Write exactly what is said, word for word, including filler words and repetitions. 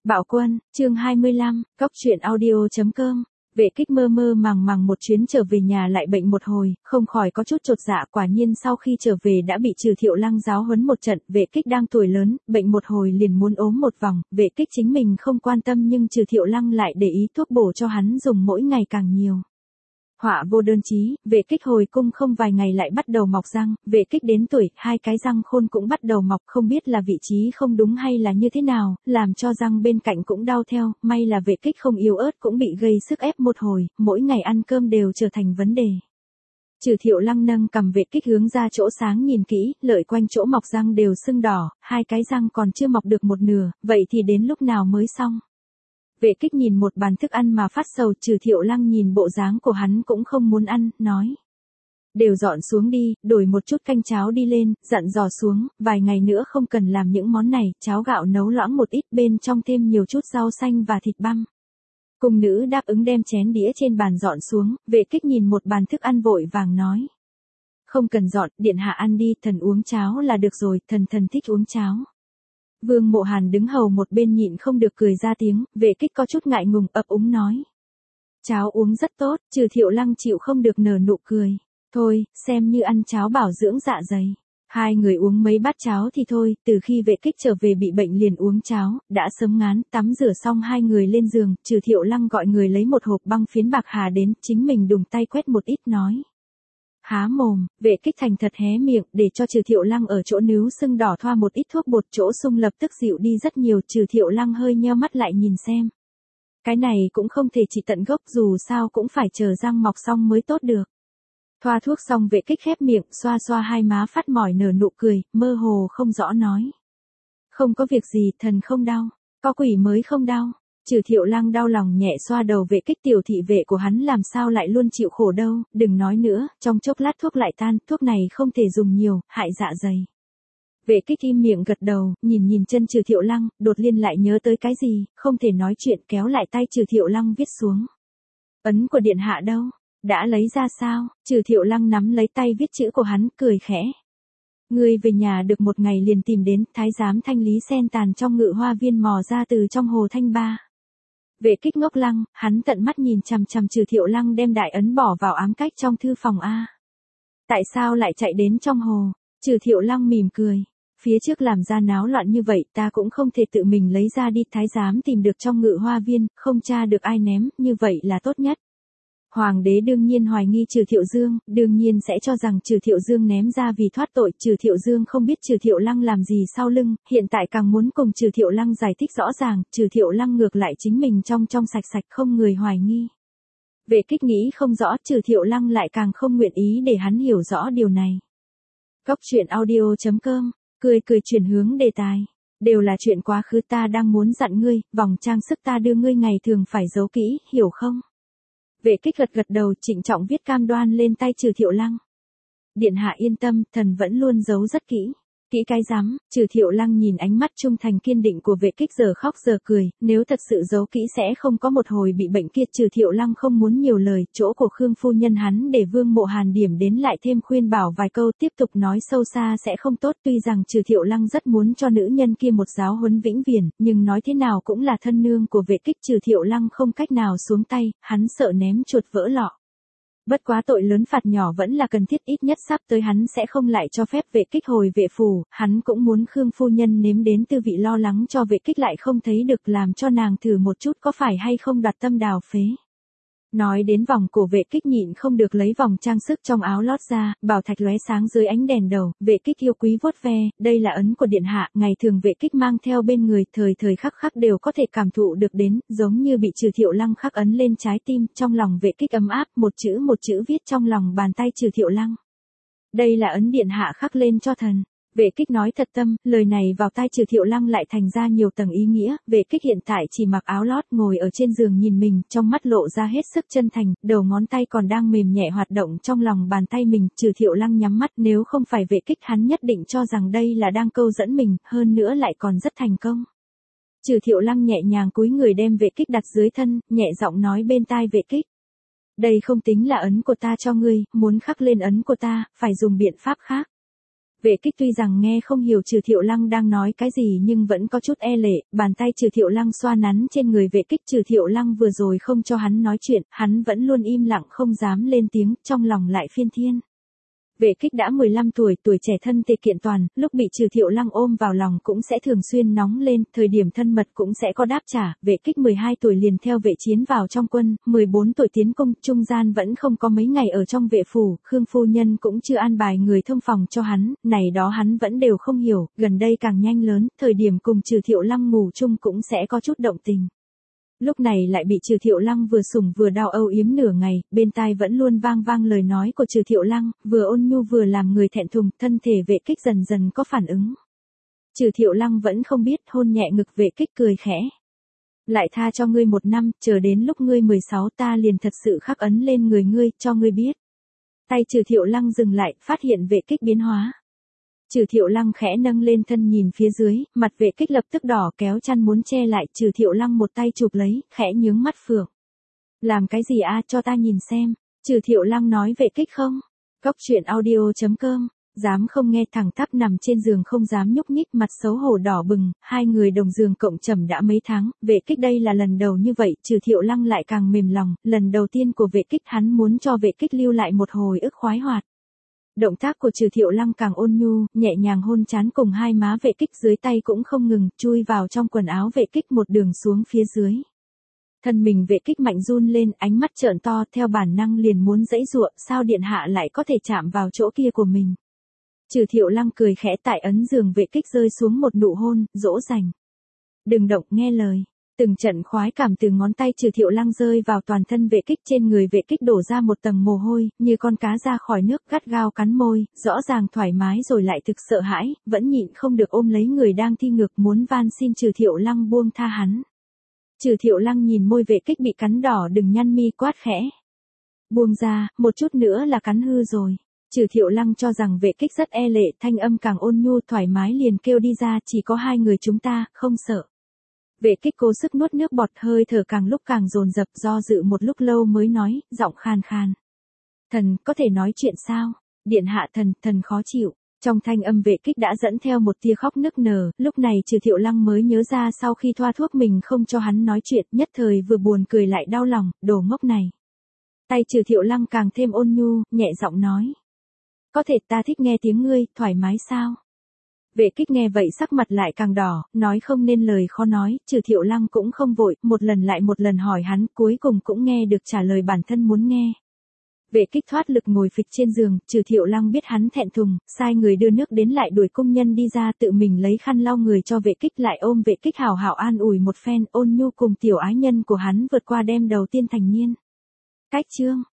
Bạo Quân, chương hai mươi lăm, cóc truyện audio chấm com. Vệ Kích mơ mơ màng màng một chuyến trở về nhà lại bệnh một hồi, không khỏi có chút chột dạ, quả nhiên sau khi trở về đã bị Trừ Thiệu Lăng giáo huấn một trận. Vệ Kích đang tuổi lớn, bệnh một hồi liền muốn ốm một vòng, Vệ Kích chính mình không quan tâm nhưng Trừ Thiệu Lăng lại để ý thuốc bổ cho hắn dùng mỗi ngày càng nhiều. Họa vô đơn chí, Vệ Kích hồi cung không vài ngày lại bắt đầu mọc răng, Vệ Kích đến tuổi, hai cái răng khôn cũng bắt đầu mọc, không biết là vị trí không đúng hay là như thế nào, làm cho răng bên cạnh cũng đau theo, may là Vệ Kích không yếu ớt cũng bị gây sức ép một hồi, mỗi ngày ăn cơm đều trở thành vấn đề. Trừ Thiệu Lăng nâng cầm Vệ Kích hướng ra chỗ sáng nhìn kỹ, lợi quanh chỗ mọc răng đều sưng đỏ, hai cái răng còn chưa mọc được một nửa, vậy thì đến lúc nào mới xong? Vệ Kích nhìn một bàn thức ăn mà phát sầu, Trừ Thiệu Lăng nhìn bộ dáng của hắn cũng không muốn ăn, nói. Đều dọn xuống đi, đổi một chút canh cháo đi lên, dặn dò xuống, vài ngày nữa không cần làm những món này, cháo gạo nấu loãng một ít bên trong thêm nhiều chút rau xanh và thịt băm. Cung nữ đáp ứng đem chén đĩa trên bàn dọn xuống, Vệ Kích nhìn một bàn thức ăn vội vàng nói. Không cần dọn, điện hạ ăn đi, thần uống cháo là được rồi, thần thần thích uống cháo. Vương Mộ Hàn đứng hầu một bên nhịn không được cười ra tiếng, Vệ Kích có chút ngại ngùng ấp úng nói. Cháo uống rất tốt, Trừ Thiệu Lăng chịu không được nở nụ cười. Thôi, xem như ăn cháo bảo dưỡng dạ dày. Hai người uống mấy bát cháo thì thôi, từ khi Vệ Kích trở về bị bệnh liền uống cháo, đã sớm ngán, tắm rửa xong hai người lên giường, Trừ Thiệu Lăng gọi người lấy một hộp băng phiến bạc hà đến, chính mình đùng tay quét một ít nói. Há mồm, Vệ Kích thành thật hé miệng, để cho Trừ Thiệu Lăng ở chỗ níu sưng đỏ thoa một ít thuốc bột, chỗ sung lập tức dịu đi rất nhiều. Trừ Thiệu Lăng hơi nheo mắt lại nhìn xem. Cái này cũng không thể trị tận gốc, dù sao cũng phải chờ răng mọc xong mới tốt được. Thoa thuốc xong Vệ Kích khép miệng, xoa xoa hai má phát mỏi nở nụ cười, mơ hồ không rõ nói. Không có việc gì, thần không đau, có quỷ mới không đau. Trừ Thiệu Lăng đau lòng nhẹ xoa đầu Vệ Kích, tiểu thị vệ của hắn làm sao lại luôn chịu khổ đâu, đừng nói nữa, trong chốc lát thuốc lại tan, thuốc này không thể dùng nhiều, hại dạ dày. Vệ Kích im miệng gật đầu, nhìn nhìn chân Trừ Thiệu Lăng, đột nhiên lại nhớ tới cái gì, không thể nói chuyện, kéo lại tay Trừ Thiệu Lăng viết xuống. Ấn của điện hạ đâu? Đã lấy ra sao? Trừ Thiệu Lăng nắm lấy tay viết chữ của hắn, cười khẽ. Ngươi về nhà được một ngày liền tìm đến, thái giám Thanh Lý sen tàn trong ngự hoa viên mò ra từ trong hồ Thanh Ba. Vệ Kích ngốc lăng, hắn tận mắt nhìn chằm chằm Trừ Thiệu Lăng đem đại ấn bỏ vào ám cách trong thư phòng a. Tại sao lại chạy đến trong hồ? Trừ Thiệu Lăng mỉm cười. Phía trước làm ra náo loạn như vậy, ta cũng không thể tự mình lấy ra đi, thái giám tìm được trong ngự hoa viên, không tra được ai ném, như vậy là tốt nhất. Hoàng đế đương nhiên hoài nghi Trừ Thiệu Dương, đương nhiên sẽ cho rằng Trừ Thiệu Dương ném ra vì thoát tội, Trừ Thiệu Dương không biết Trừ Thiệu Lăng làm gì sau lưng, hiện tại càng muốn cùng Trừ Thiệu Lăng giải thích rõ ràng, Trừ Thiệu Lăng ngược lại chính mình trong trong sạch sạch không người hoài nghi. Vệ Kích nghĩ không rõ, Trừ Thiệu Lăng lại càng không nguyện ý để hắn hiểu rõ điều này. Cóc truyện audio chấm com, cười cười chuyển hướng đề tài. Đều là chuyện quá khứ, ta đang muốn dặn ngươi, vòng trang sức ta đưa ngươi ngày thường phải giấu kỹ, hiểu không? Vệ Kích gật gật đầu, trịnh trọng viết cam đoan lên tay Trừ Thiệu Lăng. Điện hạ yên tâm, thần vẫn luôn giấu rất kỹ. Kỹ cái rắm? Trừ Thiệu Lăng nhìn ánh mắt trung thành kiên định của Vệ Kích giờ khóc giờ cười, nếu thật sự giấu kỹ sẽ không có một hồi bị bệnh kia. Trừ Thiệu Lăng không muốn nhiều lời, chỗ của Khương phu nhân hắn để Vương Mộ Hàn điểm đến lại thêm khuyên bảo vài câu, tiếp tục nói sâu xa sẽ không tốt. Tuy rằng Trừ Thiệu Lăng rất muốn cho nữ nhân kia một giáo huấn vĩnh viễn, nhưng nói thế nào cũng là thân nương của Vệ Kích, Trừ Thiệu Lăng không cách nào xuống tay, hắn sợ ném chuột vỡ lọ. Bất quá tội lớn phạt nhỏ vẫn là cần thiết, ít nhất sắp tới hắn sẽ không lại cho phép Vệ Kích hồi Vệ phủ, hắn cũng muốn Khương phu nhân nếm đến tư vị lo lắng cho Vệ Kích lại không thấy được, làm cho nàng thử một chút có phải hay không đoạt tâm đào phế. Nói đến vòng cổ, Vệ Kích nhịn không được lấy vòng trang sức trong áo lót ra, bảo thạch lóe sáng dưới ánh đèn đầu, Vệ Kích yêu quý vuốt ve, đây là ấn của điện hạ, ngày thường Vệ Kích mang theo bên người, thời thời khắc khắc đều có thể cảm thụ được đến, giống như bị Trừ Thiệu Lăng khắc ấn lên trái tim, trong lòng Vệ Kích ấm áp, một chữ một chữ viết trong lòng bàn tay Trừ Thiệu Lăng. Đây là ấn điện hạ khắc lên cho thần. Vệ Kích nói thật tâm, lời này vào tai Trừ Thiệu Lăng lại thành ra nhiều tầng ý nghĩa. Vệ Kích hiện tại chỉ mặc áo lót ngồi ở trên giường nhìn mình, trong mắt lộ ra hết sức chân thành, đầu ngón tay còn đang mềm nhẹ hoạt động trong lòng bàn tay mình. Trừ Thiệu Lăng nhắm mắt, nếu không phải Vệ Kích hắn nhất định cho rằng đây là đang câu dẫn mình, hơn nữa lại còn rất thành công. Trừ Thiệu Lăng nhẹ nhàng cúi người đem Vệ Kích đặt dưới thân, nhẹ giọng nói bên tai Vệ Kích. Đây không tính là ấn của ta cho ngươi, muốn khắc lên ấn của ta, phải dùng biện pháp khác. Vệ Kích tuy rằng nghe không hiểu Trừ Thiệu Lăng đang nói cái gì nhưng vẫn có chút e lệ, bàn tay Trừ Thiệu Lăng xoa nắn trên người Vệ Kích. Trừ Thiệu Lăng vừa rồi không cho hắn nói chuyện, hắn vẫn luôn im lặng không dám lên tiếng, trong lòng lại phiên thiên. Vệ Kích đã mười lăm tuổi, tuổi trẻ thân tề kiện toàn, lúc bị Trừ Thiệu Lăng ôm vào lòng cũng sẽ thường xuyên nóng lên, thời điểm thân mật cũng sẽ có đáp trả. Vệ Kích mười hai tuổi liền theo Vệ Chiến vào trong quân, mười bốn tuổi tiến cung, trung gian vẫn không có mấy ngày ở trong vệ phủ, Khương phu nhân cũng chưa an bài người thông phòng cho hắn, này đó hắn vẫn đều không hiểu, gần đây càng nhanh lớn, thời điểm cùng Trừ Thiệu Lăng ngủ chung cũng sẽ có chút động tình. Lúc này lại bị Trừ Thiệu Lăng vừa sủng vừa đau âu yếm nửa ngày, bên tai vẫn luôn vang vang lời nói của Trừ Thiệu Lăng, vừa ôn nhu vừa làm người thẹn thùng, thân thể Vệ Kích dần dần có phản ứng. Trừ Thiệu Lăng vẫn không biết, hôn nhẹ ngực Vệ Kích cười khẽ. Lại tha cho ngươi một năm, chờ đến lúc ngươi mười sáu ta liền thật sự khắc ấn lên người ngươi, cho ngươi biết. Tay Trừ Thiệu Lăng dừng lại, phát hiện Vệ Kích biến hóa. Trừ Thiệu Lăng khẽ nâng lên thân nhìn phía dưới, mặt Vệ Kích lập tức đỏ, kéo chăn muốn che lại. Trừ Thiệu Lăng một tay chụp lấy, khẽ nhướng mắt phượng. Làm cái gì a, cho ta nhìn xem. Trừ Thiệu Lăng nói Vệ Kích không. Cóc truyện audio chấm com. Dám không nghe, thẳng tắp nằm trên giường không dám nhúc nhích, mặt xấu hổ đỏ bừng, hai người đồng giường cộng trầm đã mấy tháng, Vệ Kích đây là lần đầu như vậy. Trừ Thiệu Lăng lại càng mềm lòng, lần đầu tiên của Vệ Kích hắn muốn cho Vệ Kích lưu lại một hồi ức khoái hoạt. Động tác của Trừ Thiệu Lăng càng ôn nhu, nhẹ nhàng hôn trán cùng hai má Vệ Kích, dưới tay cũng không ngừng, chui vào trong quần áo Vệ Kích một đường xuống phía dưới. Thân mình Vệ Kích mạnh run lên, ánh mắt trợn to, theo bản năng liền muốn giãy giụa, sao điện hạ lại có thể chạm vào chỗ kia của mình. Trừ Thiệu Lăng cười khẽ, tại ấn giường Vệ Kích rơi xuống một nụ hôn, dỗ dành. Đừng động, nghe lời. Từng trận khoái cảm từ ngón tay Trừ Thiệu Lăng rơi vào toàn thân Vệ Kích, trên người Vệ Kích đổ ra một tầng mồ hôi, như con cá ra khỏi nước, gắt gao cắn môi, rõ ràng thoải mái rồi lại thực sợ hãi, vẫn nhịn không được ôm lấy người đang thi ngược, muốn van xin Trừ Thiệu Lăng buông tha hắn. Trừ Thiệu Lăng nhìn môi Vệ Kích bị cắn đỏ, đừng nhăn mi, quát khẽ. Buông ra, một chút nữa là cắn hư rồi. Trừ Thiệu Lăng cho rằng Vệ Kích rất e lệ, thanh âm càng ôn nhu, thoải mái liền kêu đi ra, chỉ có hai người chúng ta, không sợ. Vệ Kích cố sức nuốt nước bọt, hơi thở càng lúc càng dồn dập, do dự một lúc lâu mới nói, giọng khan khan. Thần, có thể nói chuyện sao? Điện hạ thần, thần khó chịu. Trong thanh âm Vệ Kích đã dẫn theo một tia khóc nức nở, lúc này Trừ Thiệu Lăng mới nhớ ra sau khi thoa thuốc mình không cho hắn nói chuyện, nhất thời vừa buồn cười lại đau lòng, đồ ngốc này. Tay Trừ Thiệu Lăng càng thêm ôn nhu, nhẹ giọng nói. Có thể, ta thích nghe tiếng ngươi, thoải mái sao? Vệ Kích nghe vậy sắc mặt lại càng đỏ, nói không nên lời khó nói, Trừ Thiệu Lăng cũng không vội, một lần lại một lần hỏi hắn, cuối cùng cũng nghe được trả lời bản thân muốn nghe. Vệ Kích thoát lực ngồi phịch trên giường, Trừ Thiệu Lăng biết hắn thẹn thùng, sai người đưa nước đến, lại đuổi cung nhân đi ra, tự mình lấy khăn lau người cho Vệ Kích, lại ôm Vệ Kích hào hào an ủi một phen, ôn nhu cùng tiểu ái nhân của hắn vượt qua đêm đầu tiên thành niên. Cách chương